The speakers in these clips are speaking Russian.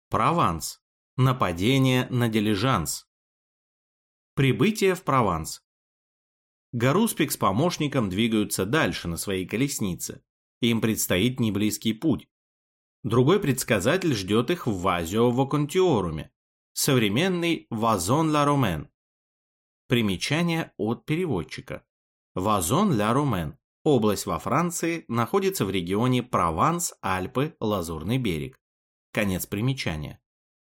Прованс. Нападение на дилижанс. Прибытие в Прованс. Гаруспик с помощником двигаются дальше на своей колеснице. Им предстоит неблизкий путь. Другой предсказатель ждет их в Вазио-Воконтиоруме, современный Вазон-ла-Ромен. Примечание от переводчика. Вазон-ла-Ромен. Область во Франции находится в регионе Прованс, Альпы, Лазурный берег. Конец примечания.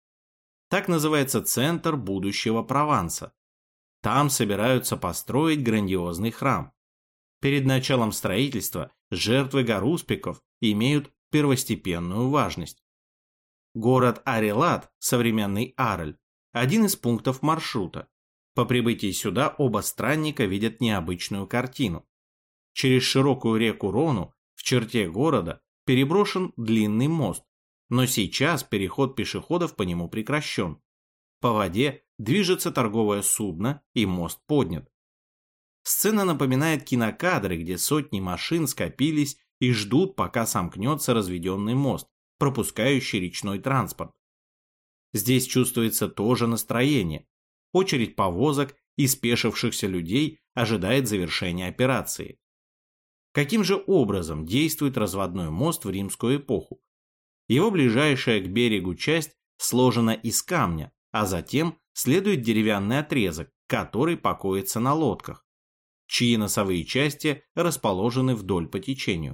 Так называется центр будущего Прованса. Там собираются построить грандиозный храм. Перед началом строительства жертвы гаруспиков имеют первостепенную важность. Город Арелат, современный Арель, один из пунктов маршрута. По прибытии сюда оба странника видят необычную картину. Через широкую реку Рону в черте города переброшен длинный мост, но сейчас переход пешеходов по нему прекращен. По воде движется торговое судно, и мост поднят. Сцена напоминает кинокадры, где сотни машин скопились и ждут, пока сомкнется разведенный мост, пропускающий речной транспорт. Здесь чувствуется то же настроение. Очередь повозок и спешившихся людей ожидает завершения операции. Каким же образом действует разводной мост в римскую эпоху? Его ближайшая к берегу часть сложена из камня, а затем следует деревянный отрезок, который покоится на лодках, чьи носовые части расположены вдоль по течению.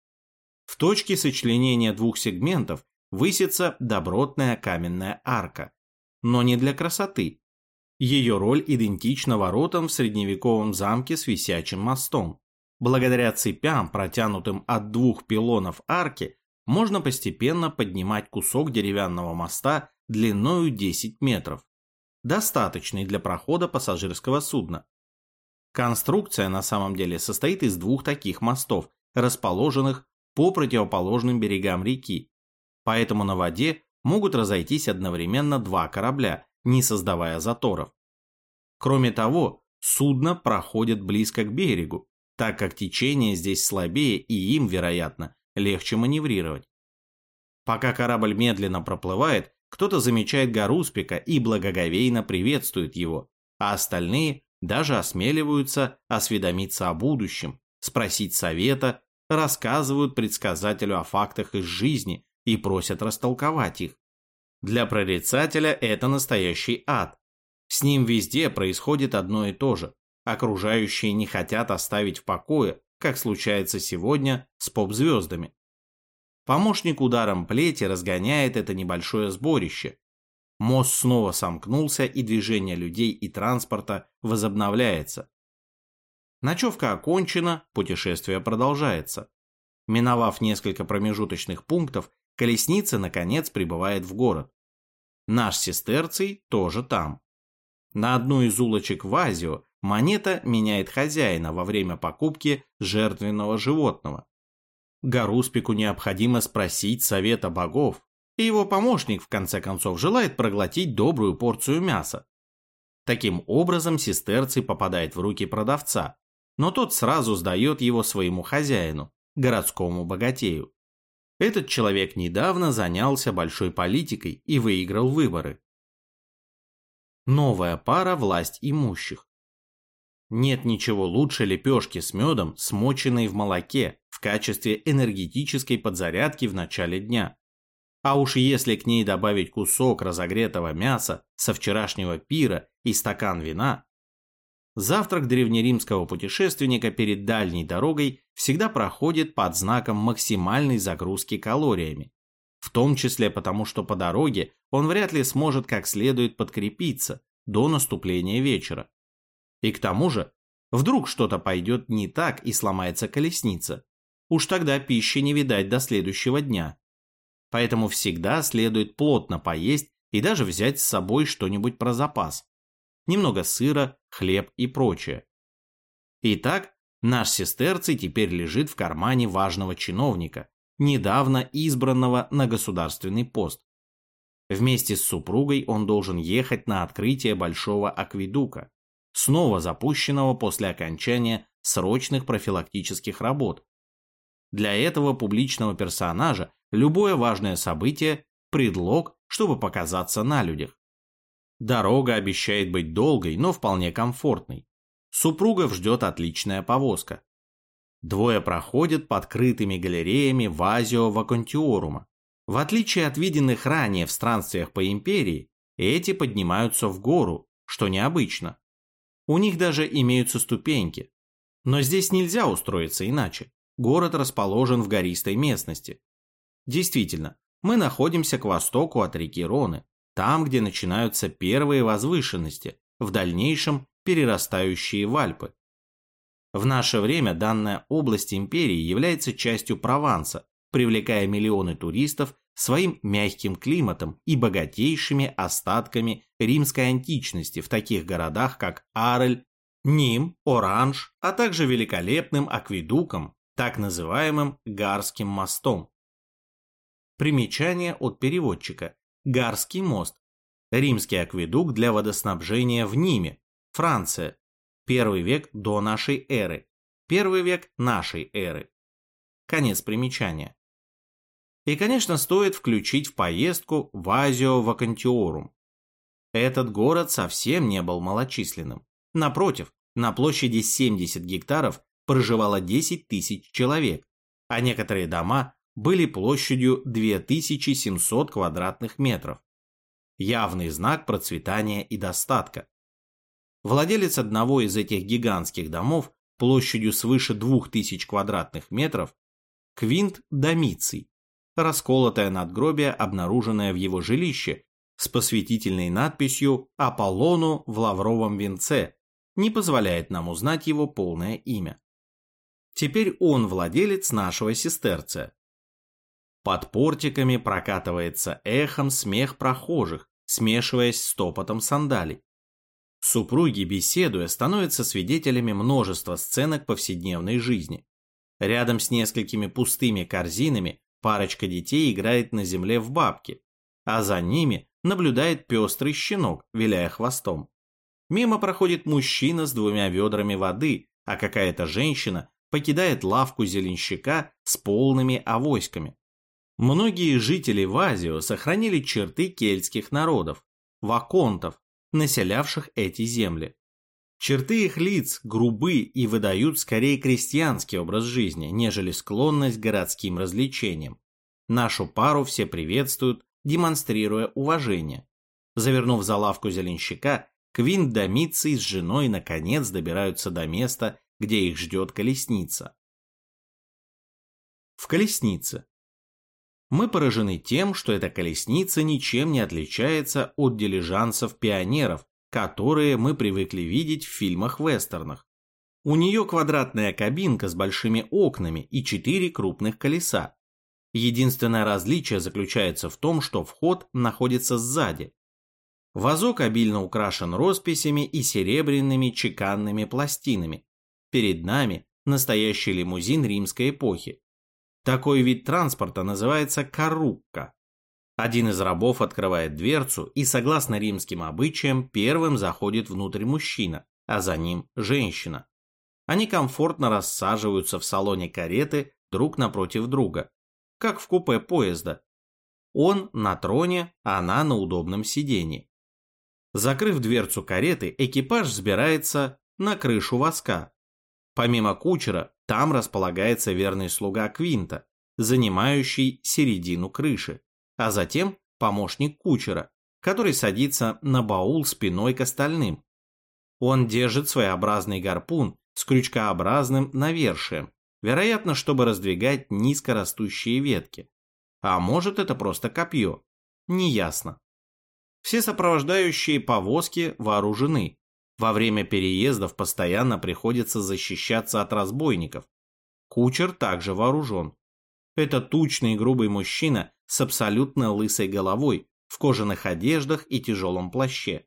В точке сочленения двух сегментов высится добротная каменная арка, но не для красоты. Ее роль идентична воротам в средневековом замке с висячим мостом. Благодаря цепям, протянутым от двух пилонов арки, можно постепенно поднимать кусок деревянного моста длиною 10 метров, достаточный для прохода пассажирского судна. Конструкция на самом деле состоит из двух таких мостов, расположенных по противоположным берегам реки, поэтому на воде могут разойтись одновременно два корабля, не создавая заторов. Кроме того, судно проходит близко к берегу, так как течение здесь слабее и им, вероятно, легче маневрировать. Пока корабль медленно проплывает, кто-то замечает гаруспика и благоговейно приветствует его, а остальные даже осмеливаются осведомиться о будущем, спросить совета, рассказывают предсказателю о фактах из жизни и просят растолковать их. Для прорицателя это настоящий ад. С ним везде происходит одно и то же. Окружающие не хотят оставить в покое, как случается сегодня с поп-звездами. Помощник ударом плети разгоняет это небольшое сборище. Мост снова сомкнулся, и движение людей и транспорта возобновляется. Ночевка окончена, путешествие продолжается. Миновав несколько промежуточных пунктов, колесница наконец прибывает в город. Наш сестерций тоже там. На одну из улочек Вазио монета меняет хозяина во время покупки жертвенного животного. Гаруспику необходимо спросить совета богов, и его помощник в конце концов желает проглотить добрую порцию мяса. Таким образом сестерций попадает в руки продавца, но тот сразу сдает его своему хозяину, городскому богатею. Этот человек недавно занялся большой политикой и выиграл выборы. Новая пара власть имущих. Нет ничего лучше лепешки с медом, смоченной в молоке, в качестве энергетической подзарядки в начале дня. А уж если к ней добавить кусок разогретого мяса со вчерашнего пира и стакан вина. Завтрак древнеримского путешественника перед дальней дорогой всегда проходит под знаком максимальной загрузки калориями. В том числе потому, что по дороге он вряд ли сможет как следует подкрепиться до наступления вечера. И к тому же, вдруг что-то пойдет не так и сломается колесница. Уж тогда пищи не видать до следующего дня. Поэтому всегда следует плотно поесть и даже взять с собой что-нибудь про запас. Немного сыра, хлеб и прочее. Итак, наш сестерций теперь лежит в кармане важного чиновника, недавно избранного на государственный пост. Вместе с супругой он должен ехать на открытие большого акведука, снова запущенного после окончания срочных профилактических работ. Для этого публичного персонажа любое важное событие – предлог чтобы показаться на людях. Дорога обещает быть долгой, но вполне комфортной. Супругов ждет отличная повозка. Двое проходят под крытыми галереями Вазио Ваконтиорума. В отличие от виденных ранее в странствиях по империи, эти поднимаются в гору, что необычно. У них даже имеются ступеньки. Но здесь нельзя устроиться иначе. Город расположен в гористой местности. Действительно, мы находимся к востоку от реки Роны, там, где начинаются первые возвышенности, в дальнейшем перерастающие в Альпы. В наше время данная область империи является частью Прованса, привлекая миллионы туристов своим мягким климатом и богатейшими остатками римской античности в таких городах, как Арель, Ним, Оранж, а также великолепным акведуком, так называемым Гарским мостом. Примечание от переводчика. Гарский мост. Римский акведук для водоснабжения в Ниме, Франция. 1 век до нашей эры. 1 век нашей эры. Конец примечания. И, конечно, стоит включить в поездку Вазио Ваконтиорум. Этот город совсем не был малочисленным. Напротив, на площади 70 гектаров проживало 10 тысяч человек, а некоторые дома были площадью 2700 квадратных метров. Явный знак процветания и достатка. Владелец одного из этих гигантских домов площадью свыше 2000 квадратных метров, Квинт Домиций, расколотое надгробие, обнаруженное в его жилище, с посвятительной надписью «Аполлону в лавровом венце», не позволяет нам узнать его полное имя. Теперь он владелец нашего сестерция. Под портиками прокатывается эхом смех прохожих, смешиваясь с топотом сандалий. Супруги, беседуя, становятся свидетелями множества сценок повседневной жизни. Рядом с несколькими пустыми корзинами парочка детей играет на земле в бабки, а за ними наблюдает пестрый щенок, виляя хвостом. Мимо проходит мужчина с 2 ведрами воды, а какая-то женщина покидает лавку зеленщика с полными авоськами. Многие жители Вазио сохранили черты кельтских народов, ваконтов, населявших эти земли. Черты их лиц грубы и выдают скорее крестьянский образ жизни, нежели склонность к городским развлечениям. Нашу пару все приветствуют, демонстрируя уважение. Завернув за лавку зеленщика, Квинт Домиций с женой наконец добираются до места, где их ждет колесница. В колеснице. Мы поражены тем, что эта колесница ничем не отличается от дилижансов-пионеров, которые мы привыкли видеть в фильмах-вестернах. У нее квадратная кабинка с большими окнами и 4 крупных колеса. Единственное различие заключается в том, что вход находится сзади. Вазок обильно украшен росписями и серебряными чеканными пластинами. Перед нами настоящий лимузин римской эпохи. Такой вид транспорта называется карукка. Один из рабов открывает дверцу, и, согласно римским обычаям, первым заходит внутрь мужчина, а за ним женщина. Они комфортно рассаживаются в салоне кареты друг напротив друга, как в купе поезда. Он на троне, а она на удобном сиденье. Закрыв дверцу кареты, экипаж взбирается на крышу воска. Помимо кучера, там располагается верный слуга Квинта, занимающий середину крыши, а затем помощник кучера, который садится на баул спиной к остальным. Он держит своеобразный гарпун с крючкообразным навершием, вероятно, чтобы раздвигать низкорастущие ветки. А может, это просто копье, неясно. Все сопровождающие повозки вооружены. Во время переездов постоянно приходится защищаться от разбойников. Кучер также вооружен. Это тучный и грубый мужчина с абсолютно лысой головой, в кожаных одеждах и тяжелом плаще.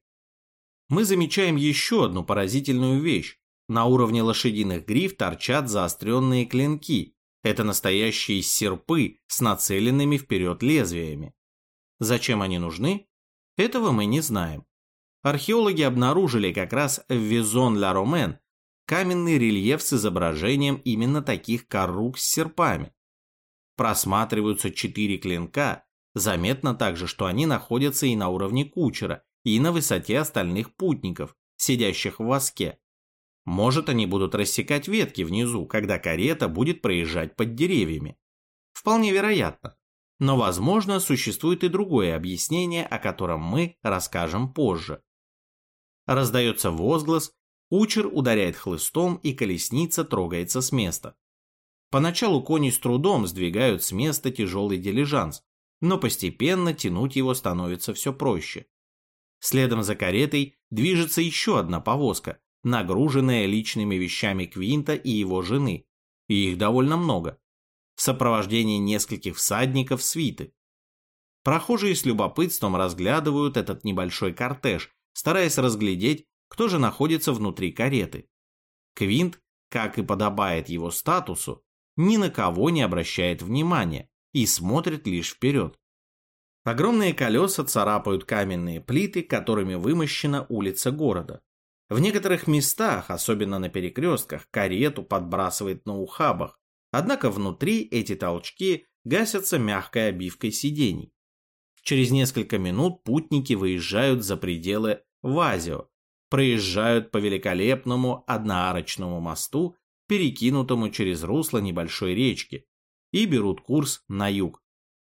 Мы замечаем еще одну поразительную вещь. На уровне лошадиных гриф торчат заостренные клинки. Это настоящие серпы с нацеленными вперед лезвиями. Зачем они нужны? Этого мы не знаем. Археологи обнаружили как раз в Визон-ля-Ромен каменный рельеф с изображением именно таких каррук с серпами. Просматриваются 4 клинка, Заметно также, что они находятся и на уровне кучера, и на высоте остальных путников, сидящих в воске. Может, они будут рассекать ветки внизу, когда карета будет проезжать под деревьями. Вполне вероятно. Но, возможно, существует и другое объяснение, о котором мы расскажем позже. Раздается возглас, кучер ударяет хлыстом, и колесница трогается с места. Поначалу кони с трудом сдвигают с места тяжелый дилижанс, но постепенно тянуть его становится все проще. Следом за каретой движется еще одна повозка, нагруженная личными вещами Квинта и его жены, и их довольно много, в сопровождении нескольких всадников свиты. Прохожие с любопытством разглядывают этот небольшой кортеж, стараясь разглядеть, кто же находится внутри кареты. Квинт, как и подобает его статусу, ни на кого не обращает внимания и смотрит лишь вперед. Огромные колеса царапают каменные плиты, которыми вымощена улица города. В некоторых местах, особенно на перекрестках, карету подбрасывает на ухабах, однако внутри эти толчки гасятся мягкой обивкой сидений. Через несколько минут путники выезжают за пределы Вазио, проезжают по великолепному одноарочному мосту, перекинутому через русло небольшой речки, и берут курс на юг.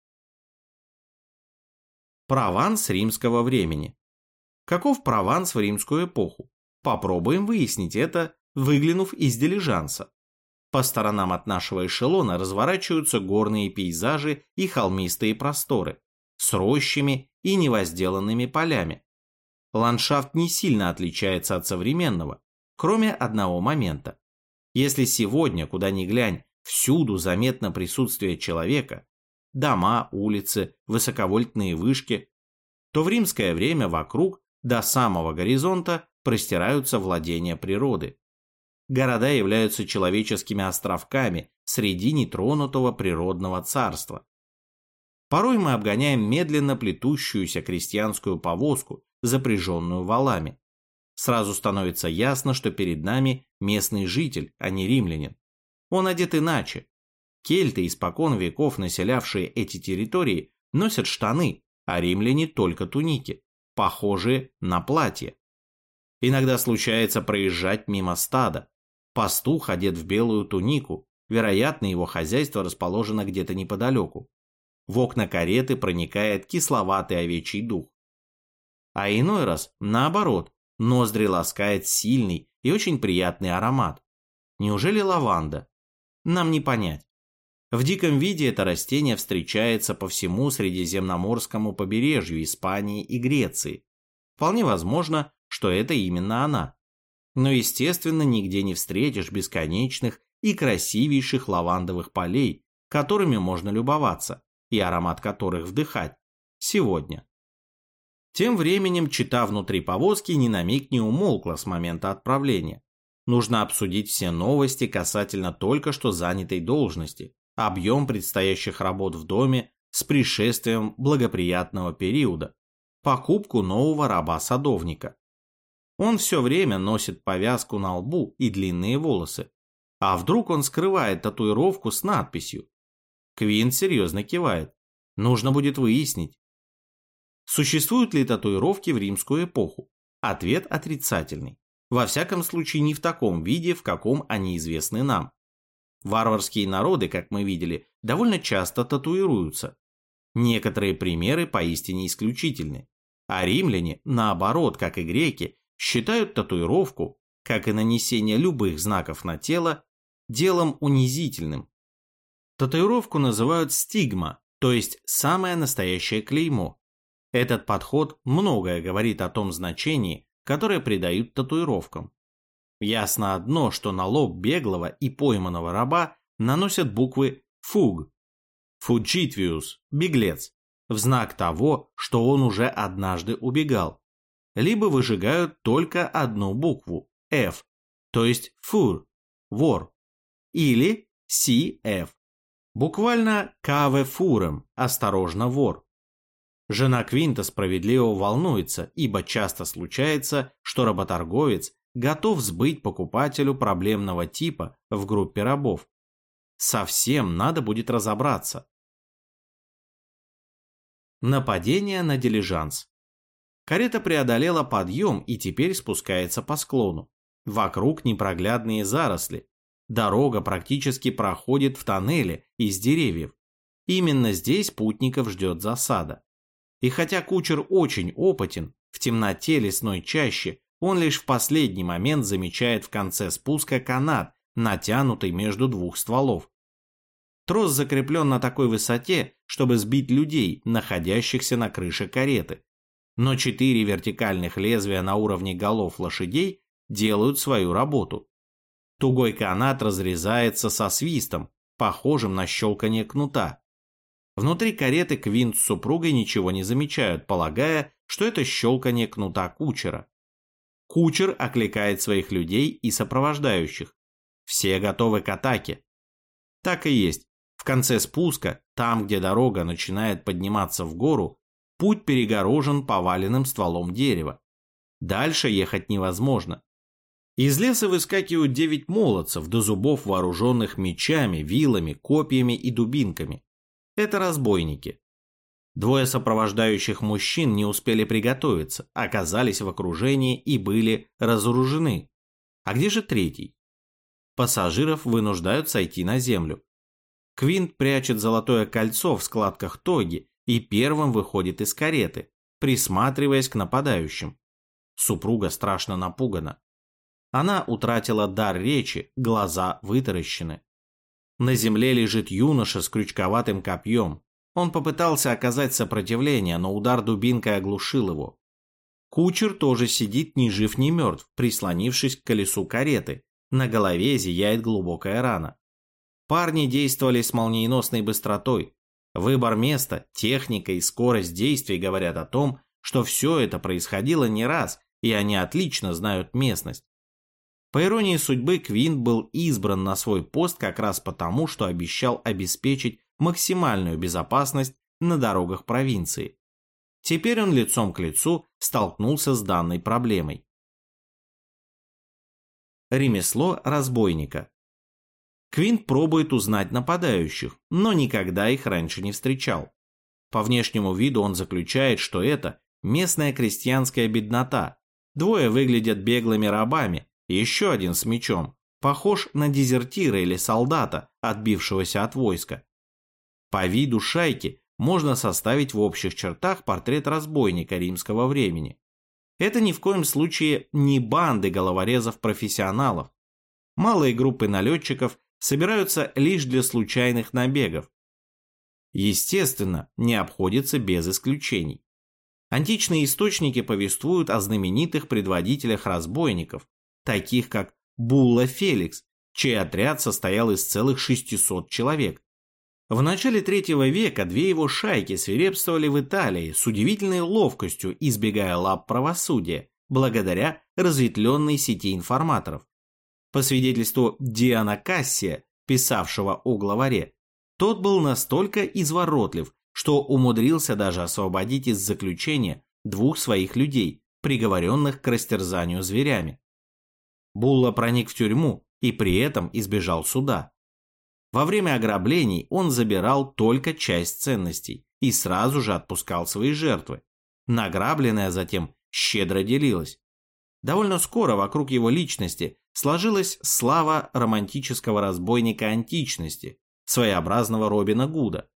Прованс римского времени. Каков Прованс в римскую эпоху? Попробуем выяснить это, выглянув из дилижанса. По сторонам от нашего эшелона разворачиваются горные пейзажи и холмистые просторы, с рощами и невозделанными полями. Ландшафт не сильно отличается от современного, кроме одного момента. Если сегодня, куда ни глянь, всюду заметно присутствие человека, дома, улицы, высоковольтные вышки, то в римское время вокруг, до самого горизонта, простираются владения природы. Города являются человеческими островками среди нетронутого природного царства. Порой мы обгоняем медленно плетущуюся крестьянскую повозку, запряженную валами. Сразу становится ясно, что перед нами местный житель, а не римлянин. Он одет иначе. Кельты, испокон веков населявшие эти территории, носят штаны, а римляне только туники, похожие на платья. Иногда случается проезжать мимо стада. Пастух одет в белую тунику, вероятно, его хозяйство расположено где-то неподалеку. В окна кареты проникает кисловатый овечий дух. А иной раз, наоборот, ноздри ласкает сильный и очень приятный аромат. Неужели лаванда? Нам не понять. В диком виде это растение встречается по всему Средиземноморскому побережью Испании и Греции. Вполне возможно, что это именно она. Но, естественно, нигде не встретишь бесконечных и красивейших лавандовых полей, которыми можно любоваться, и аромат которых вдыхать сегодня. Тем временем чита внутри повозки ни на миг не умолкла с момента отправления. Нужно обсудить все новости касательно только что занятой должности, объем предстоящих работ в доме с пришествием благоприятного периода, покупку нового раба-садовника. Он все время носит повязку на лбу и длинные волосы. А вдруг он скрывает татуировку с надписью? Квинт серьезно кивает. Нужно будет выяснить. Существуют ли татуировки в римскую эпоху? Ответ отрицательный. Во всяком случае, не в таком виде, в каком они известны нам. Варварские народы, как мы видели, довольно часто татуируются. Некоторые примеры поистине исключительны. А римляне, наоборот, как и греки, считают татуировку, как и нанесение любых знаков на тело, делом унизительным. Татуировку называют стигма, то есть самое настоящее клеймо. Этот подход многое говорит о том значении, которое придают татуировкам. Ясно одно, что на лоб беглого и пойманного раба наносят буквы «фуг», «fugitivus», «беглец», в знак того, что он уже однажды убегал. Либо выжигают только одну букву «F», то есть «фур», «вор», или «CF», буквально «cave furem», «осторожно, вор». Жена Квинта справедливо волнуется, ибо часто случается, что работорговец готов сбыть покупателю проблемного типа в группе рабов. Совсем надо будет разобраться. Нападение на дилижанс. Карета преодолела подъем и теперь спускается по склону. Вокруг непроглядные заросли. Дорога практически проходит в тоннеле из деревьев. Именно здесь путников ждет засада. И хотя кучер очень опытен, в темноте лесной чащи он лишь в последний момент замечает в конце спуска канат, натянутый между двух стволов. Трос закреплен на такой высоте, чтобы сбить людей, находящихся на крыше кареты. Но 4 вертикальных лезвия на уровне голов лошадей делают свою работу. Тугой канат разрезается со свистом, похожим на щелканье кнута. Внутри кареты Квинт с супругой ничего не замечают, полагая, что это щелканье кнута кучера. Кучер окликает своих людей и сопровождающих. Все готовы к атаке. Так и есть. В конце спуска, там, где дорога начинает подниматься в гору, путь перегорожен поваленным стволом дерева. Дальше ехать невозможно. Из леса выскакивают 9 молодцев до зубов, вооруженных мечами, вилами, копьями и дубинками. Это разбойники. 2 сопровождающих мужчин не успели приготовиться, оказались в окружении и были разоружены. А где же 3-й? Пассажиров вынуждают сойти на землю. Квинт прячет золотое кольцо в складках тоги и первым выходит из кареты, присматриваясь к нападающим. Супруга страшно напугана. Она утратила дар речи, глаза вытаращены. На земле лежит юноша с крючковатым копьем. Он попытался оказать сопротивление, но удар дубинкой оглушил его. Кучер тоже сидит ни жив, ни мертв, прислонившись к колесу кареты. На голове зияет глубокая рана. Парни действовали с молниеносной быстротой. Выбор места, техника и скорость действий говорят о том, что все это происходило не раз, и они отлично знают местность. По иронии судьбы, Квинт был избран на свой пост как раз потому, что обещал обеспечить максимальную безопасность на дорогах провинции. Теперь он лицом к лицу столкнулся с данной проблемой. Ремесло разбойника. Квинт пробует узнать нападающих, но никогда их раньше не встречал. По внешнему виду он заключает, что это местная крестьянская беднота. 2 выглядят беглыми рабами, еще один с мечом, похож на дезертира или солдата, отбившегося от войска. По виду шайки можно составить в общих чертах портрет разбойника римского времени. Это ни в коем случае не банды головорезов-профессионалов. Малые группы налетчиков собираются лишь для случайных набегов. Естественно, не обходится без исключений. Античные источники повествуют о знаменитых предводителях разбойников, таких как Булла Феликс, чей отряд состоял из целых 600 человек. В начале III века 2 его шайки свирепствовали в Италии с удивительной ловкостью, избегая лап правосудия, благодаря разветвленной сети информаторов. По свидетельству Диана Кассия, писавшего о главаре, тот был настолько изворотлив, что умудрился даже освободить из заключения 2 своих людей, приговоренных к растерзанию зверями. Булла проник в тюрьму и при этом избежал суда. Во время ограблений он забирал только часть ценностей и сразу же отпускал свои жертвы. Награбленное затем щедро делилось. Довольно скоро вокруг его личности сложилась слава романтического разбойника античности, своеобразного Робина Гуда.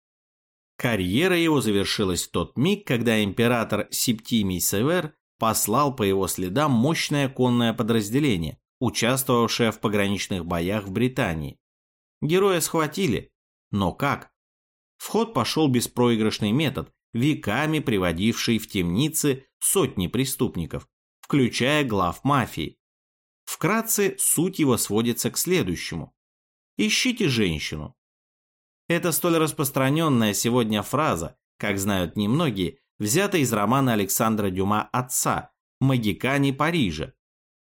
Карьера его завершилась в тот миг, когда император Септимий Север послал по его следам мощное конное подразделение, участвовавшее в пограничных боях в Британии. Героя схватили, но как? В ход пошел беспроигрышный метод, веками приводивший в темницы сотни преступников, включая глав мафии. Вкратце, суть его сводится к следующему. Ищите женщину. Это столь распространенная сегодня фраза, как знают немногие, взята из романа Александра Дюма «Отца» «Магикане Парижа»,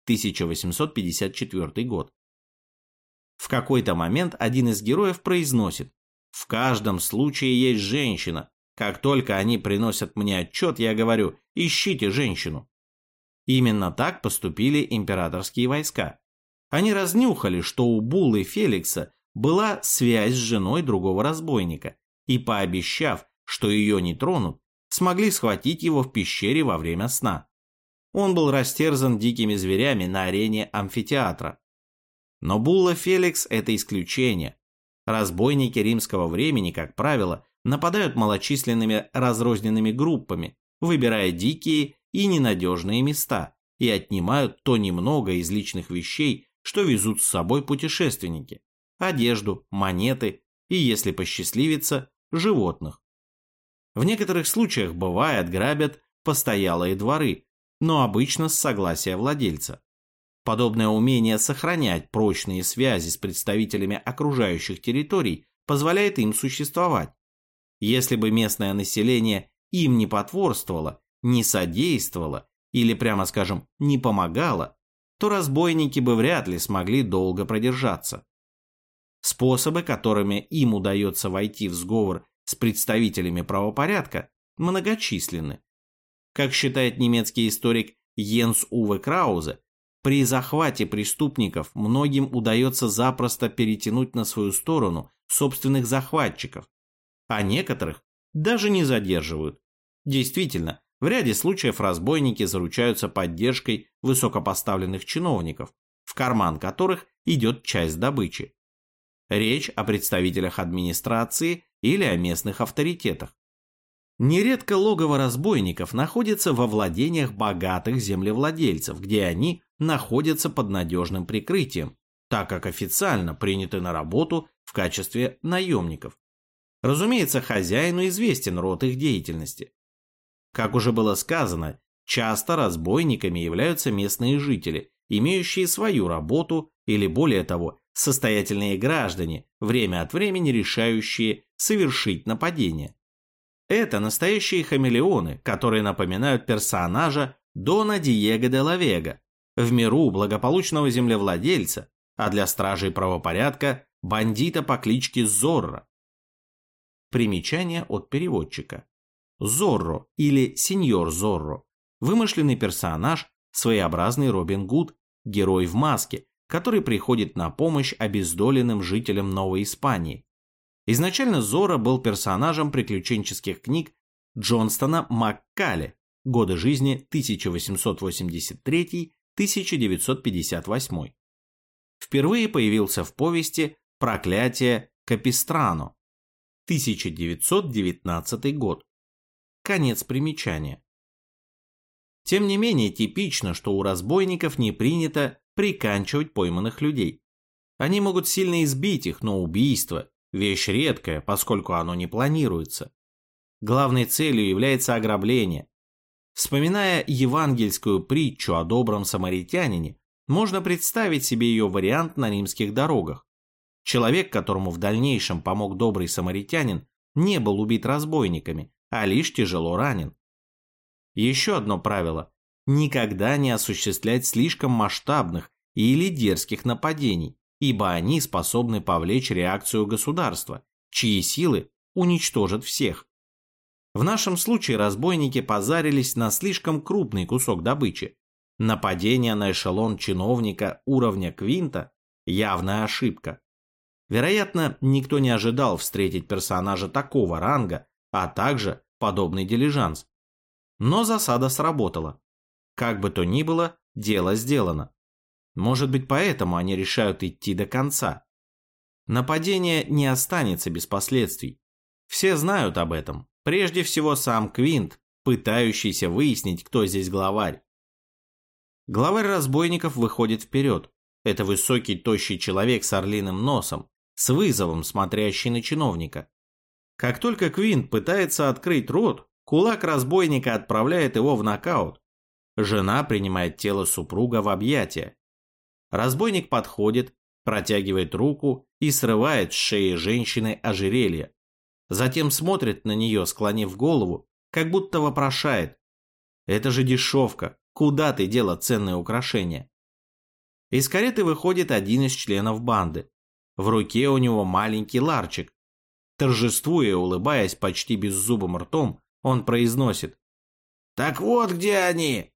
1854 год. В какой-то момент один из героев произносит: «В каждом случае есть женщина. Как только они приносят мне отчет, я говорю: ищите женщину». Именно так поступили императорские войска. Они разнюхали, что у Буллы Феликса была связь с женой другого разбойника, и, пообещав, что ее не тронут, смогли схватить его в пещере во время сна. Он был растерзан дикими зверями на арене амфитеатра. Но Булла Феликс – это исключение. Разбойники римского времени, как правило, нападают малочисленными разрозненными группами, выбирая дикие и ненадежные места, и отнимают то немного из личных вещей, что везут с собой путешественники – одежду, монеты и, если посчастливится, животных. В некоторых случаях, бывает, грабят постоялые дворы, но обычно с согласия владельца. Подобное умение сохранять прочные связи с представителями окружающих территорий позволяет им существовать. Если бы местное население им не потворствовало, не содействовало или, прямо скажем, не помогало, то разбойники бы вряд ли смогли долго продержаться. Способы, которыми им удается войти в сговор с представителями правопорядка, многочисленны. Как считает немецкий историк Йенс Уве Краузе, при захвате преступников многим удается запросто перетянуть на свою сторону собственных захватчиков, а некоторых даже не задерживают. Действительно, в ряде случаев разбойники заручаются поддержкой высокопоставленных чиновников, в карман которых идет часть добычи. Речь о представителях администрации или о местных авторитетах. Нередко логово разбойников находится во владениях богатых землевладельцев, где они находятся под надежным прикрытием, так как официально приняты на работу в качестве наемников. Разумеется, хозяину известен род их деятельности. Как уже было сказано, часто разбойниками являются местные жители, имеющие свою работу или, более того, состоятельные граждане, время от времени решающие совершить нападение. Это настоящие хамелеоны, которые напоминают персонажа Дона Диего де ла Вега, в миру благополучного землевладельца, а для стражей правопорядка – бандита по кличке Зорро. Примечание от переводчика. Зорро или сеньор Зорро – вымышленный персонаж, своеобразный Робин Гуд, герой в маске, который приходит на помощь обездоленным жителям Новой Испании. Изначально Зорро был персонажем приключенческих книг Джонстона Маккале, годы жизни 1883-1958. Впервые появился в повести «Проклятие Капистрано», 1919 год. Конец примечания. Тем не менее, типично, что у разбойников не принято приканчивать пойманных людей. Они могут сильно избить их, но убийство – вещь редкая, поскольку оно не планируется. Главной целью является ограбление. Вспоминая евангельскую притчу о добром самаритянине, можно представить себе ее вариант на римских дорогах. Человек, которому в дальнейшем помог добрый самаритянин, не был убит разбойниками, а лишь тяжело ранен. Еще одно правило – никогда не осуществлять слишком масштабных или дерзких нападений, ибо они способны повлечь реакцию государства, чьи силы уничтожат всех. В нашем случае разбойники позарились на слишком крупный кусок добычи. Нападение на эшелон чиновника уровня Квинта – явная ошибка. Вероятно, никто не ожидал встретить персонажа такого ранга, а также подобный дилижанс. Но засада сработала. Как бы то ни было, дело сделано. Может быть, поэтому они решают идти до конца. Нападение не останется без последствий. Все знают об этом. Прежде всего сам Квинт, пытающийся выяснить, кто здесь главарь. Главарь разбойников выходит вперед. Это высокий, тощий человек с орлиным носом, с вызовом смотрящий на чиновника. Как только Квинт пытается открыть рот, кулак разбойника отправляет его в нокаут. Жена принимает тело супруга в объятия. Разбойник подходит, протягивает руку и срывает с шеи женщины ожерелье. Затем смотрит на нее, склонив голову, как будто вопрошает: «Это же дешевка, куда ты дела ценные украшения?» Из кареты выходит один из членов банды. В руке у него маленький ларчик. Торжествуя и улыбаясь почти беззубым ртом, он произносит: «Так вот где они!»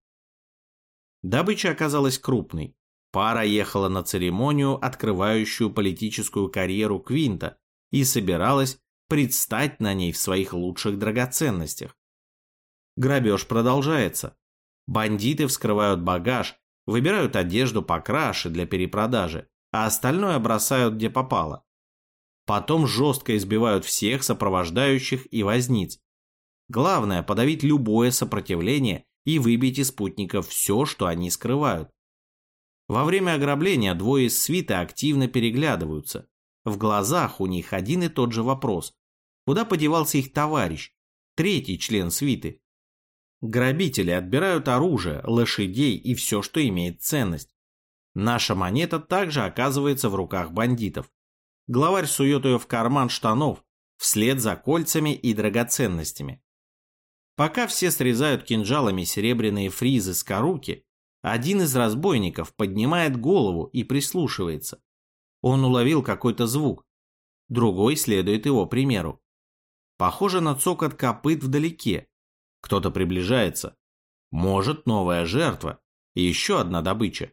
Добыча оказалась крупной. Пара ехала на церемонию, открывающую политическую карьеру Квинта, и собиралась предстать на ней в своих лучших драгоценностях. Грабеж продолжается. Бандиты вскрывают багаж, выбирают одежду покраше для перепродажи, а остальное бросают где попало. Потом жестко избивают всех сопровождающих и возниц. Главное – подавить любое сопротивление и выбить из спутников все, что они скрывают. Во время ограбления двое из свиты активно переглядываются. В глазах у них один и тот же вопрос. Куда подевался их товарищ, третий член свиты? Грабители отбирают оружие, лошадей и все, что имеет ценность. Наша монета также оказывается в руках бандитов. Главарь сует ее в карман штанов, вслед за кольцами и драгоценностями. Пока все срезают кинжалами серебряные фризы с каруки, один из разбойников поднимает голову и прислушивается. Он уловил какой-то звук. Другой следует его примеру. Похоже на цокот копыт вдалеке. Кто-то приближается. Может, новая жертва и еще одна добыча.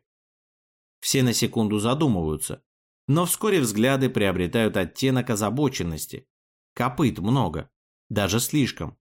Все на секунду задумываются, но вскоре взгляды приобретают оттенок озабоченности. Копыт много, даже слишком.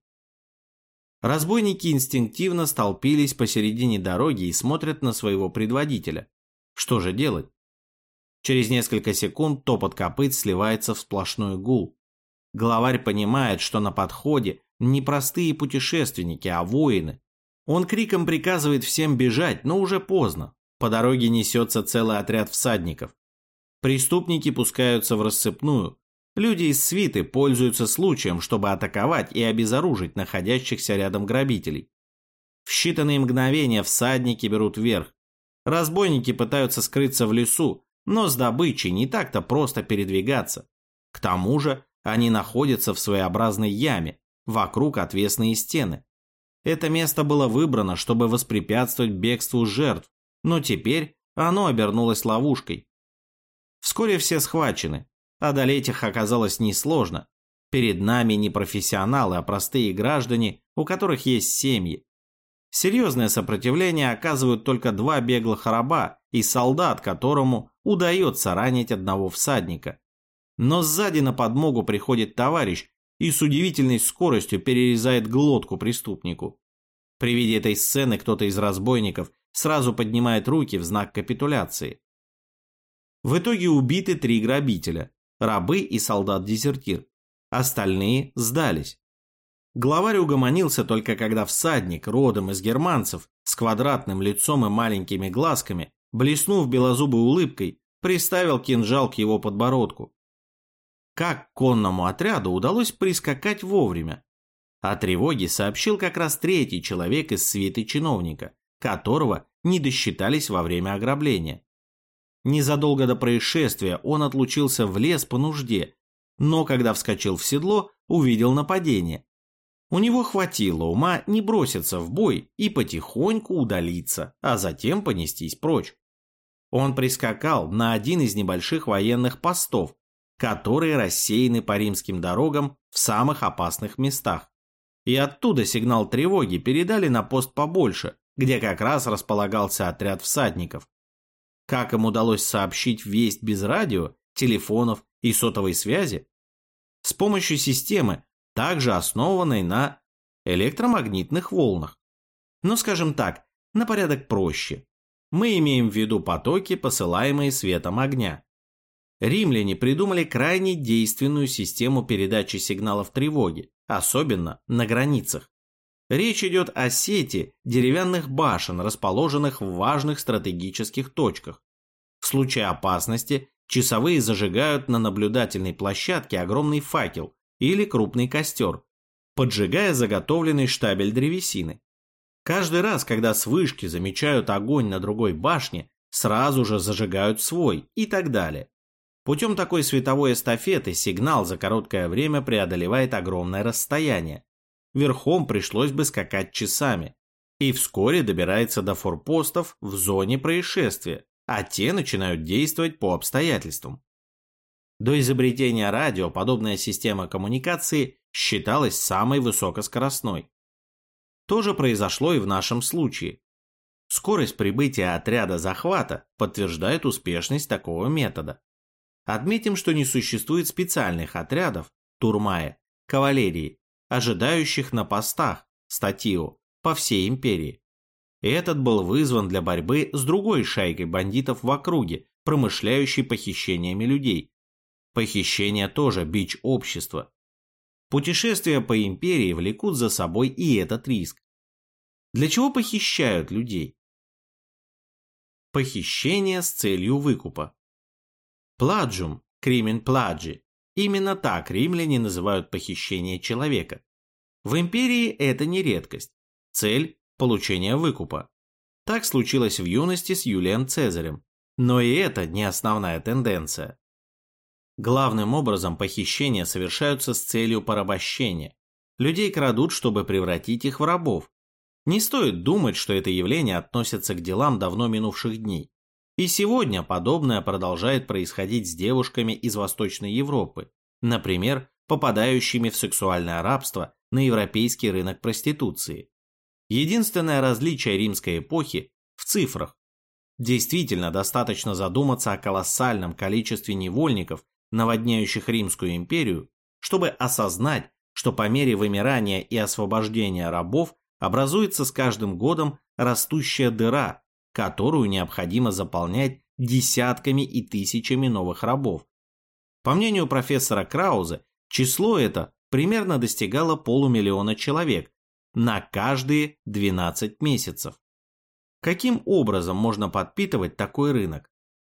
Разбойники инстинктивно столпились посередине дороги и смотрят на своего предводителя. Что же делать? Через несколько секунд топот копыт сливается в сплошной гул. Главарь понимает, что на подходе не простые путешественники, а воины. Он криком приказывает всем бежать, но уже поздно. По дороге несется целый отряд всадников. Преступники пускаются в рассыпную. Люди из свиты пользуются случаем, чтобы атаковать и обезоружить находящихся рядом грабителей. В считанные мгновения всадники берут верх. Разбойники пытаются скрыться в лесу, но с добычей не так-то просто передвигаться. К тому же они находятся в своеобразной яме, вокруг отвесные стены. Это место было выбрано, чтобы воспрепятствовать бегству жертв, но теперь оно обернулось ловушкой. Вскоре все схвачены. Одолеть их оказалось несложно. Перед нами не профессионалы, а простые граждане, у которых есть семьи. Серьезное сопротивление оказывают только два беглых раба и солдат, которому удается ранить одного всадника. Но сзади на подмогу приходит товарищ и с удивительной скоростью перерезает глотку преступнику. При виде этой сцены кто-то из разбойников сразу поднимает руки в знак капитуляции. В итоге убиты 3 грабителя, рабы и солдат-дезертир. Остальные сдались. Главарь угомонился только когда всадник, родом из германцев, с квадратным лицом и маленькими глазками, блеснув белозубой улыбкой, приставил кинжал к его подбородку. Как конному отряду удалось прискакать вовремя? О тревоге сообщил как раз третий человек из свиты чиновника, которого не досчитались во время ограбления. Незадолго до происшествия он отлучился в лес по нужде, но когда вскочил в седло, увидел нападение. У него хватило ума не броситься в бой и потихоньку удалиться, а затем понестись прочь. Он прискакал на один из небольших военных постов, которые рассеяны по римским дорогам в самых опасных местах. И оттуда сигнал тревоги передали на пост побольше, где как раз располагался отряд всадников. Как им удалось сообщить весть без радио, телефонов и сотовой связи? С помощью системы, также основанной на электромагнитных волнах. Но, скажем так, на порядок проще. Мы имеем в виду потоки, посылаемые светом огня. Римляне придумали крайне действенную систему передачи сигналов тревоги, особенно на границах. Речь идет о сети деревянных башен, расположенных в важных стратегических точках. В случае опасности часовые зажигают на наблюдательной площадке огромный факел или крупный костер, поджигая заготовленный штабель древесины. Каждый раз, когда с вышки замечают огонь на другой башне, сразу же зажигают свой и так далее. Путем такой световой эстафеты сигнал за короткое время преодолевает огромное расстояние. Верхом пришлось бы скакать часами. И вскоре добирается до форпостов в зоне происшествия, а те начинают действовать по обстоятельствам. До изобретения радио подобная система коммуникации считалась самой высокоскоростной. То же произошло и в нашем случае. Скорость прибытия отряда захвата подтверждает успешность такого метода. Отметим, что не существует специальных отрядов, турмаe, кавалерии, ожидающих на постах, статью по всей империи. Этот был вызван для борьбы с другой шайкой бандитов в округе, промышляющей похищениями людей. Похищение тоже бич общества. Путешествия по империи влекут за собой и этот риск. Для чего похищают людей? Похищение с целью выкупа. Пладжум, кримен пладжи. Именно так римляне называют похищение человека. В империи это не редкость. Цель – получение выкупа. Так случилось в юности с Юлием Цезарем. Но и это не основная тенденция. Главным образом похищения совершаются с целью порабощения. Людей крадут, чтобы превратить их в рабов. Не стоит думать, что это явление относится к делам давно минувших дней. И сегодня подобное продолжает происходить с девушками из Восточной Европы, например, попадающими в сексуальное рабство на европейский рынок проституции. Единственное различие римской эпохи в цифрах. Действительно, достаточно задуматься о колоссальном количестве невольников, наводняющих Римскую империю, чтобы осознать, что по мере вымирания и освобождения рабов образуется с каждым годом растущая дыра, которую необходимо заполнять десятками и тысячами новых рабов. По мнению профессора Краузе, число это примерно достигало 500 000 человек на каждые 12 месяцев. Каким образом можно подпитывать такой рынок?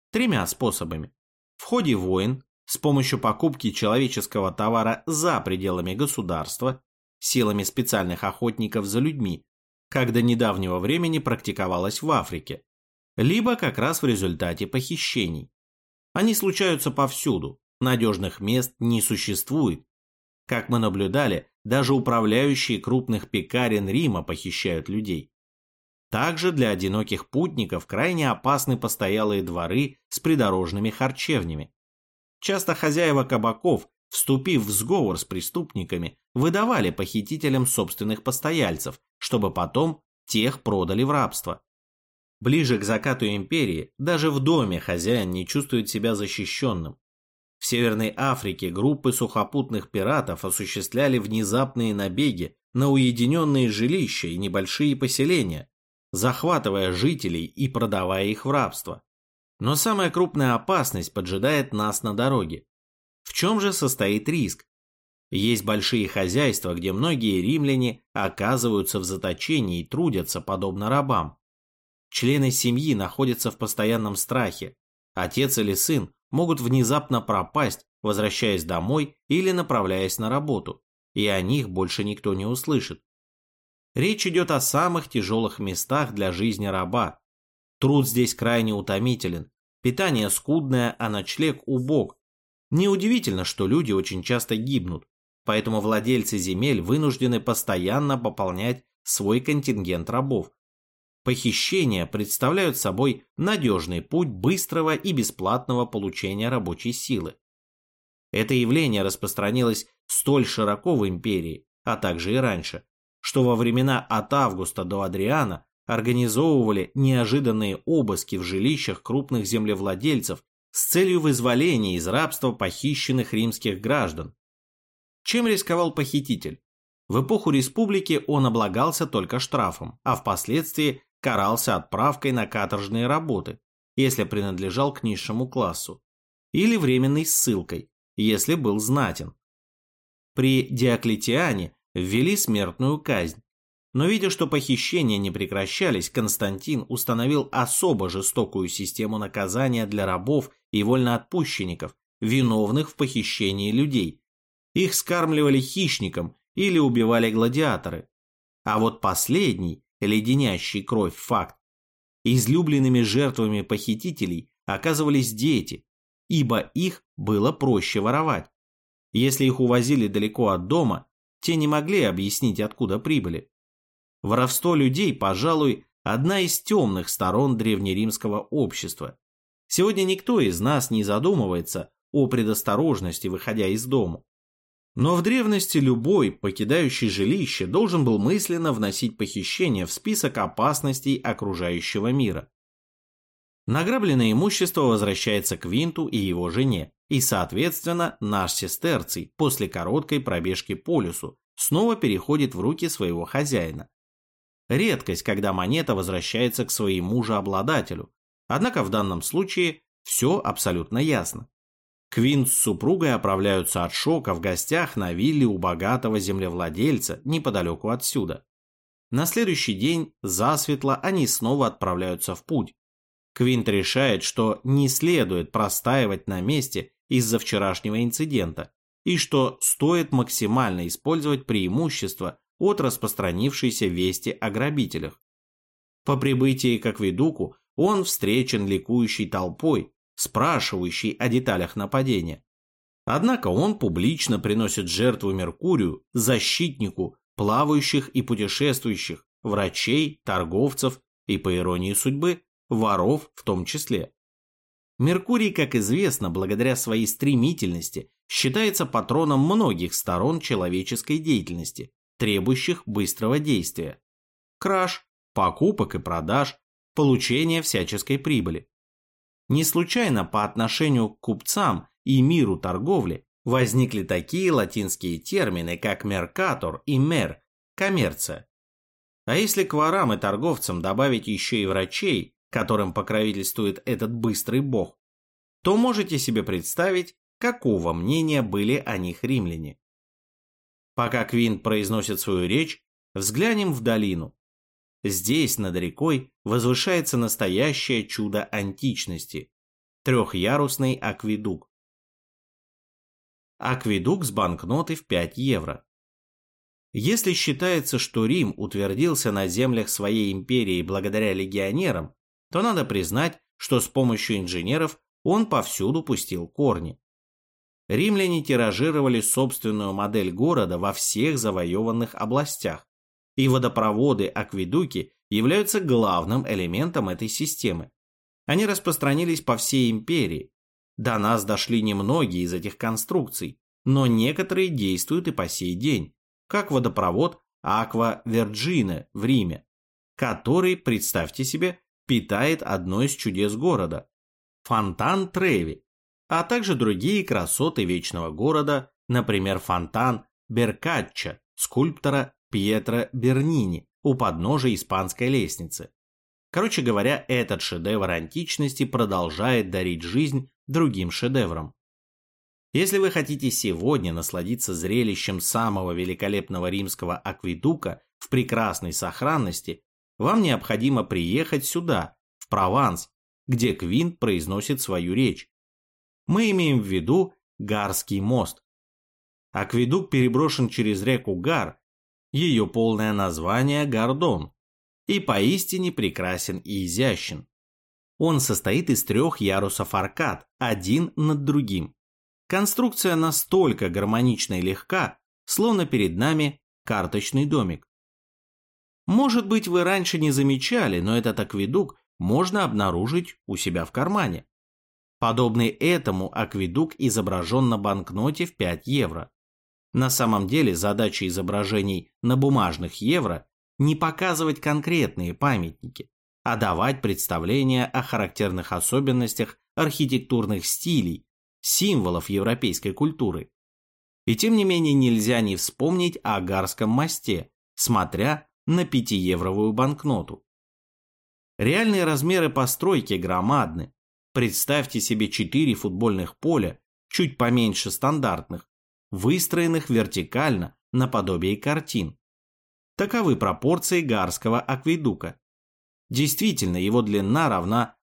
3 способами. В ходе войн, с помощью покупки человеческого товара за пределами государства, силами специальных охотников за людьми, как до недавнего времени практиковалось в Африке, либо как раз в результате похищений. Они случаются повсюду, надежных мест не существует. Как мы наблюдали, даже управляющие крупных пекарен Рима похищают людей. Также для одиноких путников крайне опасны постоялые дворы с придорожными харчевнями. Часто хозяева кабаков, вступив в сговор с преступниками, выдавали похитителям собственных постояльцев, чтобы потом тех продали в рабство. Ближе к закату империи даже в доме хозяин не чувствует себя защищенным. В Северной Африке группы сухопутных пиратов осуществляли внезапные набеги на уединенные жилища и небольшие поселения, захватывая жителей и продавая их в рабство. Но самая крупная опасность поджидает нас на дороге. В чем же состоит риск? Есть большие хозяйства, где многие римляне оказываются в заточении и трудятся подобно рабам. Члены семьи находятся в постоянном страхе. Отец или сын могут внезапно пропасть, возвращаясь домой или направляясь на работу, и о них больше никто не услышит. Речь идет о самых тяжелых местах для жизни раба. Труд здесь крайне утомителен, питание скудное, а ночлег убог. Неудивительно, что люди очень часто гибнут, поэтому владельцы земель вынуждены постоянно пополнять свой контингент рабов. Похищения представляют собой надежный путь быстрого и бесплатного получения рабочей силы. Это явление распространилось столь широко в империи, а также и раньше, что во времена от Августа до Адриана организовывали неожиданные обыски в жилищах крупных землевладельцев с целью вызволения из рабства похищенных римских граждан. Чем рисковал похититель? В эпоху республики он облагался только штрафом, а впоследствии карался отправкой на каторжные работы, если принадлежал к низшему классу, или временной ссылкой, если был знатен. При Диоклетиане ввели смертную казнь, но видя, что похищения не прекращались, Константин установил особо жестокую систему наказания для рабов и вольноотпущенников, виновных в похищении людей. Их скармливали хищникам или убивали гладиаторы. А вот последний, леденящий кровь факт, излюбленными жертвами похитителей оказывались дети, ибо их было проще воровать. Если их увозили далеко от дома, те не могли объяснить, откуда прибыли. Воровство людей, пожалуй, одна из темных сторон древнеримского общества. Сегодня никто из нас не задумывается о предосторожности, выходя из дома. Но в древности любой, покидающий жилище, должен был мысленно вносить похищение в список опасностей окружающего мира. Награбленное имущество возвращается Квинту и его жене, и, соответственно, наш сестерций после короткой пробежки по лесу, снова переходит в руки своего хозяина. Редкость, когда монета возвращается к своему же обладателю. Однако в данном случае все абсолютно ясно. Квинт с супругой оправляются от шока в гостях на вилле у богатого землевладельца неподалеку отсюда. На следующий день засветло они снова отправляются в путь. Квинт решает, что не следует простаивать на месте из-за вчерашнего инцидента и что стоит максимально использовать преимущество от распространившейся вести о грабителях. По прибытии к акведуку он встречен ликующей толпой, спрашивающей о деталях нападения. Однако он публично приносит жертву Меркурию, защитнику плавающих и путешествующих, врачей, торговцев и, по иронии судьбы, воров в том числе. Меркурий, как известно, благодаря своей стремительности, считается патроном многих сторон человеческой деятельности, требующих быстрого действия. Краж, покупок и продаж, получения всяческой прибыли. Не случайно по отношению к купцам и миру торговли возникли такие латинские термины, как меркатор и мер – коммерция. А если к ворам и торговцам добавить еще и врачей, которым покровительствует этот быстрый бог, то можете себе представить, какого мнения были о них римляне. Пока Квинт произносит свою речь, взглянем в долину. Здесь, над рекой, возвышается настоящее чудо античности – трехярусный акведук. Акведук с банкноты в 5 евро. Если считается, что Рим утвердился на землях своей империи благодаря легионерам, то надо признать, что с помощью инженеров он повсюду пустил корни. Римляне тиражировали собственную модель города во всех завоеванных областях, и водопроводы-акведуки являются главным элементом этой системы. Они распространились по всей империи. До нас дошли немногие из этих конструкций, но некоторые действуют и по сей день, как водопровод Аква Верджине в Риме, который, представьте себе, питает одно из чудес города – фонтан Треви, а также другие красоты вечного города, например, фонтан Беркаччо скульптора Пьетро Бернини у подножия Испанской лестницы. Короче говоря, этот шедевр античности продолжает дарить жизнь другим шедеврам. Если вы хотите сегодня насладиться зрелищем самого великолепного римского акведука в прекрасной сохранности, вам необходимо приехать сюда, в Прованс, где Квинт произносит свою речь. Мы имеем в виду Гарский мост. Акведук переброшен через реку Гар, ее полное название Гардон, и поистине прекрасен и изящен. Он состоит из 3 ярусов аркад, один над другим. Конструкция настолько гармонична и легка, словно перед нами карточный домик. Может быть, вы раньше не замечали, но этот акведук можно обнаружить у себя в кармане. Подобный этому акведук изображен на банкноте в 5 евро. На самом деле задача изображений на бумажных евро не показывать конкретные памятники, а давать представление о характерных особенностях архитектурных стилей, символов европейской культуры. И тем не менее нельзя не вспомнить о Гарском мосте, смотря на 5-евровую банкноту. Реальные размеры постройки громадны. Представьте себе 4 футбольных поля, чуть поменьше стандартных, выстроенных вертикально наподобие картин. Таковы пропорции Гарского акведука. Действительно, его длина равна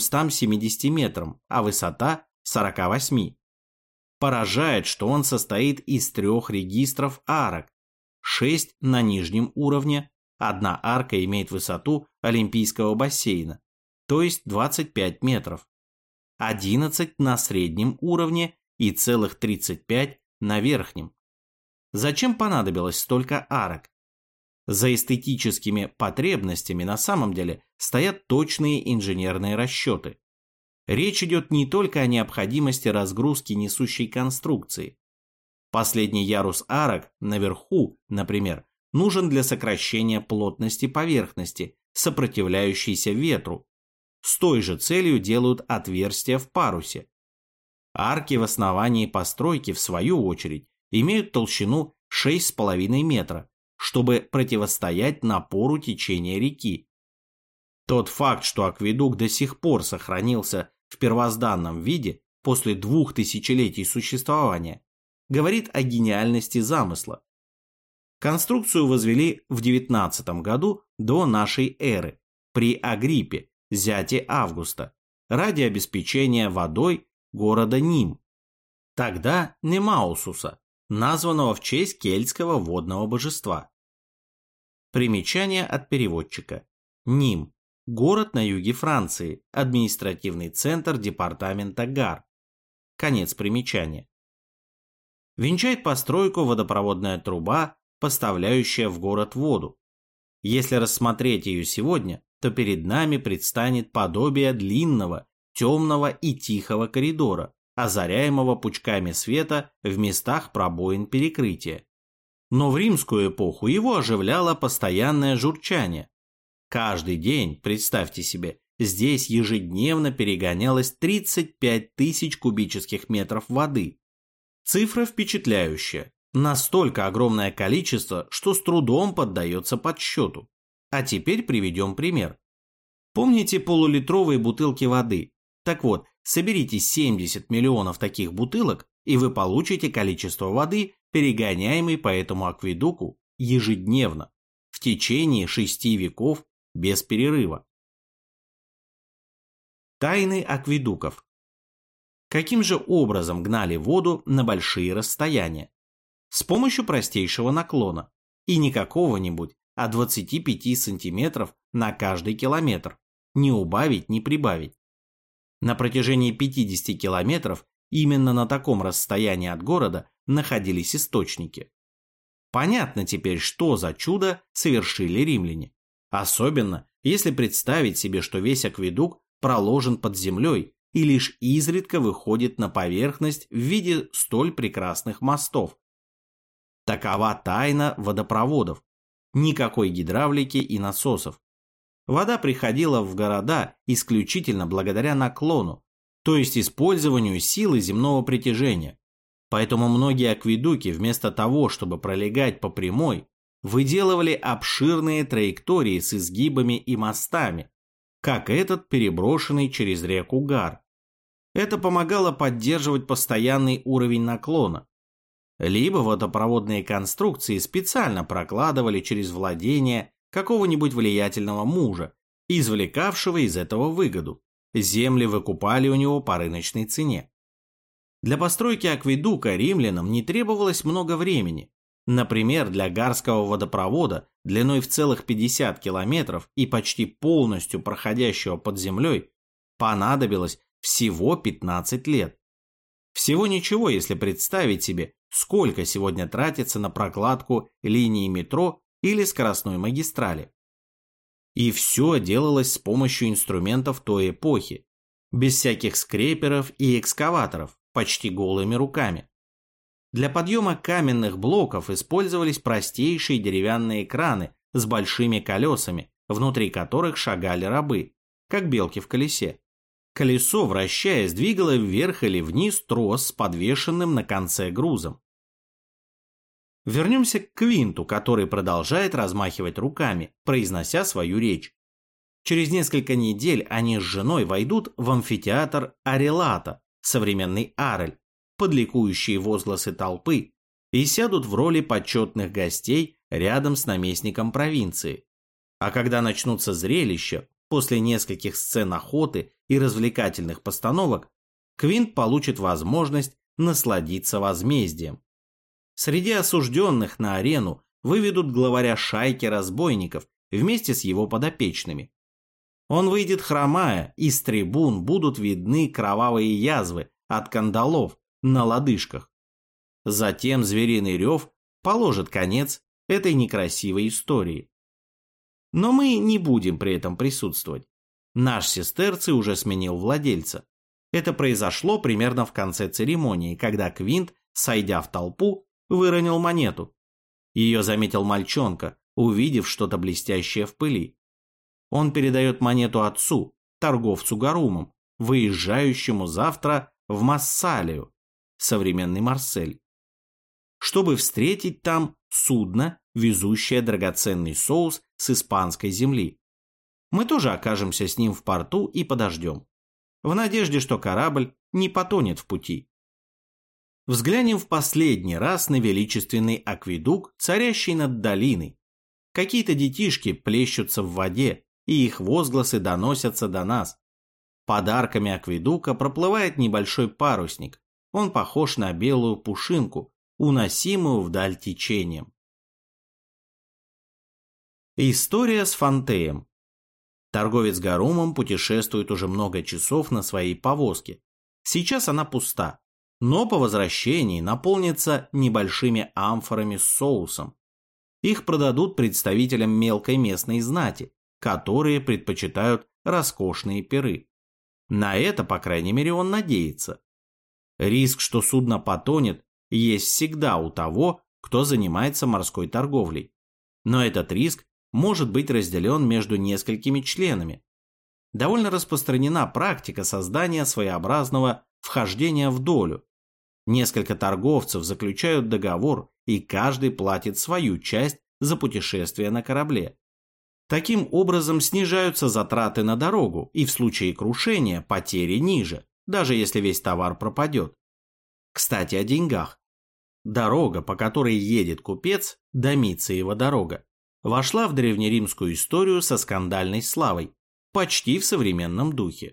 370 метрам, а высота 48. Поражает, что он состоит из 3 регистров арок, 6 на нижнем уровне, одна арка имеет высоту Олимпийского бассейна, то есть 25 метров, 11 на среднем уровне и целых 35 на верхнем. Зачем понадобилось столько арок? За эстетическими потребностями на самом деле стоят точные инженерные расчеты. Речь идет не только о необходимости разгрузки несущей конструкции. Последний ярус арок наверху, например, нужен для сокращения плотности поверхности, сопротивляющейся ветру. С той же целью делают отверстия в парусе. Арки в основании постройки, в свою очередь, имеют толщину 6,5 метра, чтобы противостоять напору течения реки. Тот факт, что акведук до сих пор сохранился в первозданном виде после 2 тысячелетий существования, говорит о гениальности замысла. Конструкцию возвели в 19 году до нашей эры при Агриппе, зяте Августа, ради обеспечения водой города Ним, тогда Немаусуса, названного в честь кельтского водного божества. Примечание от переводчика. Ним – город на юге Франции, административный центр департамента Гар. Конец примечания. Венчает постройку водопроводная труба, поставляющая в город воду. Если рассмотреть ее сегодня, то перед нами предстанет подобие длинного, темного и тихого коридора, озаряемого пучками света в местах пробоин перекрытия. Но в римскую эпоху его оживляло постоянное журчание. Каждый день, представьте себе, здесь ежедневно перегонялось 35 тысяч кубических метров воды. Цифра впечатляющая. Настолько огромное количество, что с трудом поддается подсчету. А теперь приведем пример. Помните полулитровые бутылки воды? Так вот, соберите 70 миллионов таких бутылок, и вы получите количество воды, перегоняемой по этому акведуку ежедневно, в течение 6 веков без перерыва. Тайны акведуков. Каким же образом гнали воду на большие расстояния? С помощью простейшего наклона, и не какого-нибудь, а 25 сантиметров на каждый километр, не убавить, не прибавить. На протяжении 50 километров именно на таком расстоянии от города находились источники. Понятно теперь, что за чудо совершили римляне. Особенно, если представить себе, что весь акведук проложен под землей и лишь изредка выходит на поверхность в виде столь прекрасных мостов. Такова тайна водопроводов. Никакой гидравлики и насосов. Вода приходила в города исключительно благодаря наклону, то есть использованию силы земного притяжения. Поэтому многие акведуки вместо того, чтобы пролегать по прямой, выделывали обширные траектории с изгибами и мостами, как этот, переброшенный через реку Гар. Это помогало поддерживать постоянный уровень наклона. Либо водопроводные конструкции специально прокладывали через владение какого-нибудь влиятельного мужа, извлекавшего из этого выгоду. Земли выкупали у него по рыночной цене. Для постройки акведука римлянам не требовалось много времени. Например, для гарского водопровода длиной в целых 50 километров и почти полностью проходящего под землей понадобилось всего 15 лет. Всего ничего, если представить себе, сколько сегодня тратится на прокладку линии метро или скоростной магистрали. И все делалось с помощью инструментов той эпохи, без всяких скреперов и экскаваторов, почти голыми руками. Для подъема каменных блоков использовались простейшие деревянные краны с большими колесами, внутри которых шагали рабы, как белки в колесе. Колесо, вращаясь, двигало вверх или вниз трос с подвешенным на конце грузом. Вернемся к Квинту, который продолжает размахивать руками, произнося свою речь. Через несколько недель они с женой войдут в амфитеатр Арелата, современный Арель, под ликующие возгласы толпы, и сядут в роли почетных гостей рядом с наместником провинции. А когда начнутся зрелища, после нескольких сцен охоты и развлекательных постановок, Квинт получит возможность насладиться возмездием. Среди осужденных на арену выведут главаря шайки разбойников вместе с его подопечными. Он выйдет хромая, и с трибун будут видны кровавые язвы от кандалов на лодыжках. Затем звериный рев положит конец этой некрасивой истории. Но мы не будем при этом присутствовать. Наш сестерций уже сменил владельца. Это произошло примерно в конце церемонии, когда Квинт, сойдя в толпу, выронил монету. Ее заметил мальчонка, увидев что-то блестящее в пыли. Он передает монету отцу, торговцу гарумом, выезжающему завтра в Массалию, современный Марсель. чтобы встретить там судно, везущее драгоценный соус с испанской земли. Мы тоже окажемся с ним в порту и подождем, в надежде, что корабль не потонет в пути. Взглянем в последний раз на величественный акведук, царящий над долиной. Какие-то детишки плещутся в воде, и их возгласы доносятся до нас. Под арками акведука проплывает небольшой парусник. Он похож на белую пушинку, уносимую вдаль течением. История с Фонтеем. Торговец Гарумом путешествует уже много часов на своей повозке. Сейчас она пуста, но по возвращении наполнится небольшими амфорами с соусом. Их продадут представителям мелкой местной знати, которые предпочитают роскошные пиры. На это, по крайней мере, он надеется. Риск, что судно потонет, есть всегда у того, кто занимается морской торговлей. Но этот риск может быть разделен между несколькими членами. Довольно распространена практика создания своеобразного вхождения в долю. Несколько торговцев заключают договор, и каждый платит свою часть за путешествие на корабле. Таким образом снижаются затраты на дорогу, и в случае крушения потери ниже, даже если весь товар пропадет. Кстати, о деньгах. Дорога, по которой едет купец, Домициева дорога, вошла в древнеримскую историю со скандальной славой, почти в современном духе.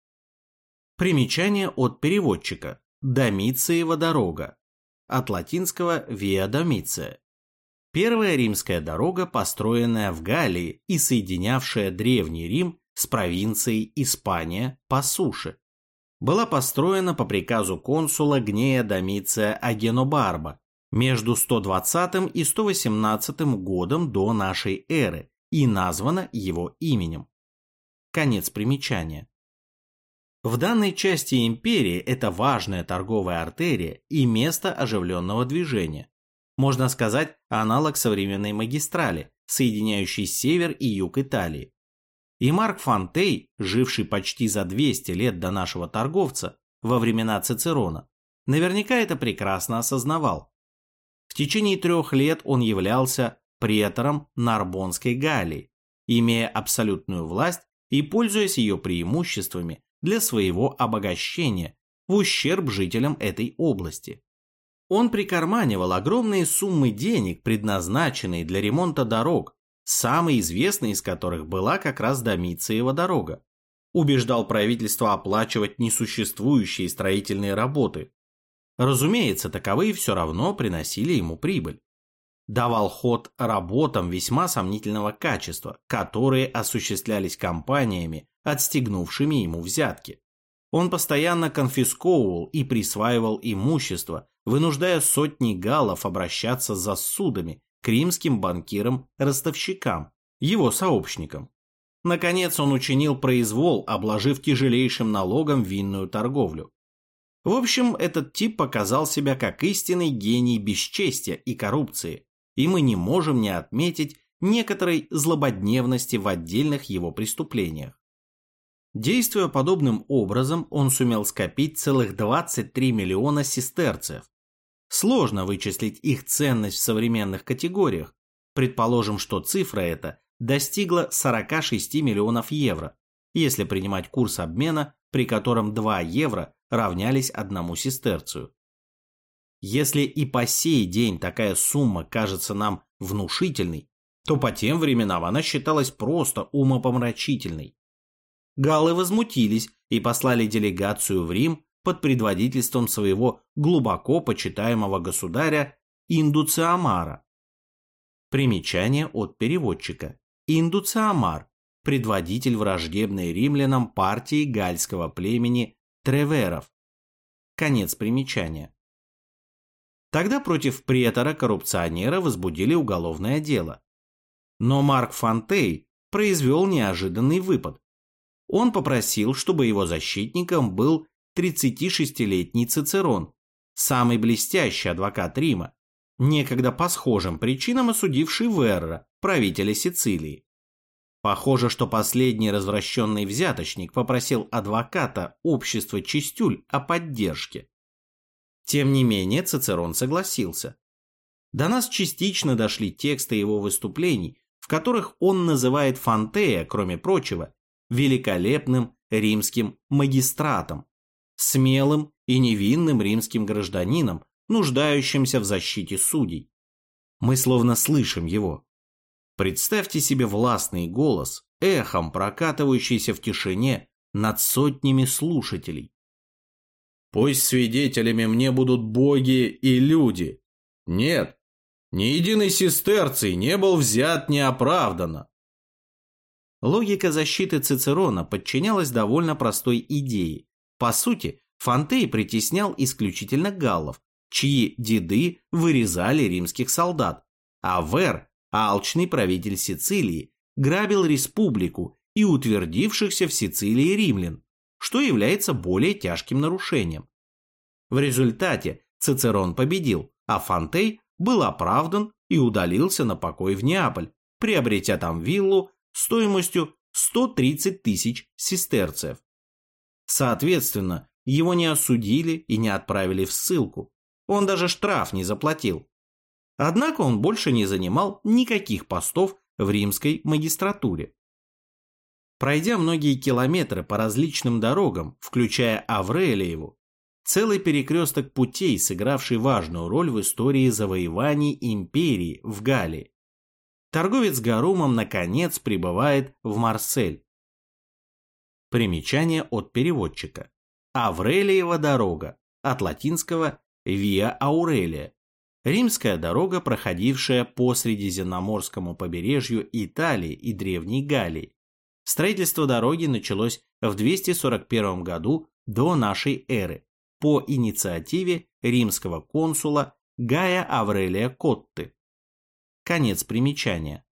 Примечание от переводчика. Домициева дорога. От латинского Via Domitia. Первая римская дорога, построенная в Галлии и соединявшая Древний Рим с провинцией Испания по суше, была построена по приказу консула Гнея Домиция Агенобарба между 120 и 118 годом до нашей эры и названа его именем. Конец примечания. В данной части империи это важная торговая артерия и место оживленного движения. Можно сказать, аналог современной магистрали, соединяющей север и юг Италии. И Марк Фонтей, живший почти за 200 лет до нашего торговца, во времена Цицерона, наверняка это прекрасно осознавал. В течение 3 лет он являлся претором Нарбонской Галлии, имея абсолютную власть и пользуясь ее преимуществами для своего обогащения в ущерб жителям этой области. Он прикарманивал огромные суммы денег, предназначенные для ремонта дорог, самой известной из которых была как раз Домициева дорога. Убеждал правительство оплачивать несуществующие строительные работы. Разумеется, таковые все равно приносили ему прибыль. Давал ход работам весьма сомнительного качества, которые осуществлялись компаниями, отстегнувшими ему взятки. Он постоянно конфисковывал и присваивал имущество, вынуждая сотни галлов обращаться за судами к римским банкирам-ростовщикам, его сообщникам. Наконец он учинил произвол, обложив тяжелейшим налогом винную торговлю. В общем, этот тип показал себя как истинный гений бесчестия и коррупции, и мы не можем не отметить некоторой злободневности в отдельных его преступлениях. Действуя подобным образом, он сумел скопить целых 23 миллиона сестерцев. Сложно вычислить их ценность в современных категориях. Предположим, что цифра эта достигла 46 миллионов евро, если принимать курс обмена, при котором 2 евро равнялись 1 сестерцию. Если и по сей день такая сумма кажется нам внушительной, то по тем временам она считалась просто умопомрачительной. Галлы возмутились и послали делегацию в Рим под предводительством своего глубоко почитаемого государя Индуциамара. Примечание от переводчика. Индуциамар – предводитель враждебной римлянам партии гальского племени Треверов. Конец примечания. Тогда против претора-коррупционера возбудили уголовное дело. Но Марк Фонтей произвел неожиданный выпад. Он попросил, чтобы его защитником был 36-летний Цицерон, самый блестящий адвокат Рима, некогда по схожим причинам осудивший Верра, правителя Сицилии. Похоже, что последний развращенный взяточник попросил адвоката общества Чистюль о поддержке. Тем не менее, Цицерон согласился. До нас частично дошли тексты его выступлений, в которых он называет Фонтея, кроме прочего, великолепным римским магистратом, смелым и невинным римским гражданином, нуждающимся в защите судей. Мы словно слышим его. Представьте себе властный голос, эхом прокатывающийся в тишине над сотнями слушателей. «Пусть свидетелями мне будут боги и люди. Нет, ни единый сестерций не был взят неоправданно». Логика защиты Цицерона подчинялась довольно простой идее. По сути, Фонтей притеснял исключительно галлов, чьи деды вырезали римских солдат, а Вер, алчный правитель Сицилии, грабил республику и утвердившихся в Сицилии римлян, что является более тяжким нарушением. В результате Цицерон победил, а Фонтей был оправдан и удалился на покой в Неаполь, приобретя там виллу стоимостью 130 тысяч сестерцев. Соответственно, его не осудили и не отправили в ссылку, он даже штраф не заплатил. Однако он больше не занимал никаких постов в римской магистратуре. Пройдя многие километры по различным дорогам, включая Аврелиеву, целый перекресток путей, сыгравший важную роль в истории завоеваний империи в Галлии, торговец Гарумом наконец прибывает в Марсель. Примечание от переводчика. Аврелиева дорога, от латинского Via Aurelia. Римская дорога, проходившая по Средиземноморскому побережью Италии и Древней Галлии. Строительство дороги началось в 241 году до нашей эры по инициативе римского консула Гая Аврелия Котты. Конец примечания.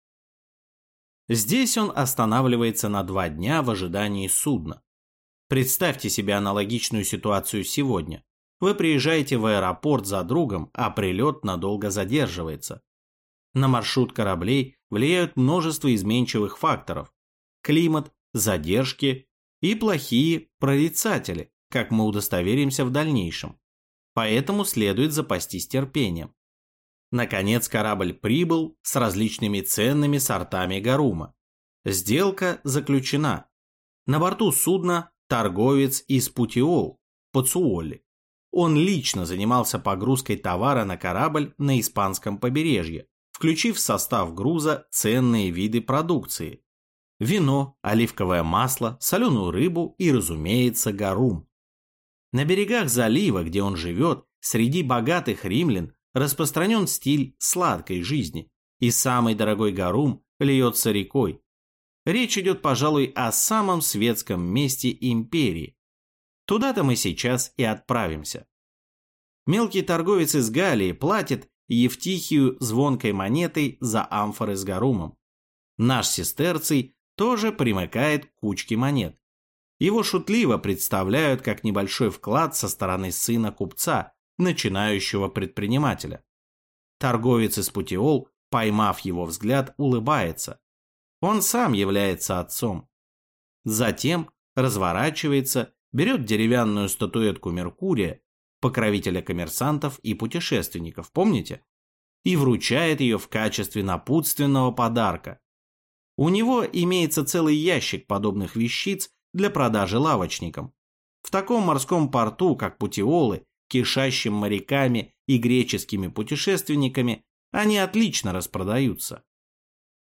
Здесь он останавливается на 2 дня в ожидании судна. Представьте себе аналогичную ситуацию сегодня. Вы приезжаете в аэропорт за другом, а прилет надолго задерживается. На маршрут кораблей влияют множество изменчивых факторов. Климат, задержки и плохие прорицатели, как мы удостоверимся в дальнейшем. Поэтому следует запастись терпением. Наконец корабль прибыл с различными ценными сортами гарума. Сделка заключена. На борту судна торговец из Путиол, Пацуоли. Он лично занимался погрузкой товара на корабль на испанском побережье, включив в состав груза ценные виды продукции. Вино, оливковое масло, соленую рыбу и, разумеется, гарум. На берегах залива, где он живет, среди богатых римлян, распространен стиль сладкой жизни, и самый дорогой гарум льется рекой. Речь идет, пожалуй, о самом светском месте империи. Туда-то мы сейчас и отправимся. Мелкий торговец из Галлии платит Евтихию звонкой монетой за амфоры с гарумом. Наш сестерций тоже примыкает к кучке монет. Его шутливо представляют как небольшой вклад со стороны сына купца, начинающего предпринимателя. Торговец из Путиол, поймав его взгляд, улыбается. Он сам является отцом. Затем разворачивается, берет деревянную статуэтку Меркурия, покровителя коммерсантов и путешественников, помните? И вручает ее в качестве напутственного подарка. У него имеется целый ящик подобных вещиц для продажи лавочникам. В таком морском порту, как Путиолы, кишащим моряками и греческими путешественниками, они отлично распродаются.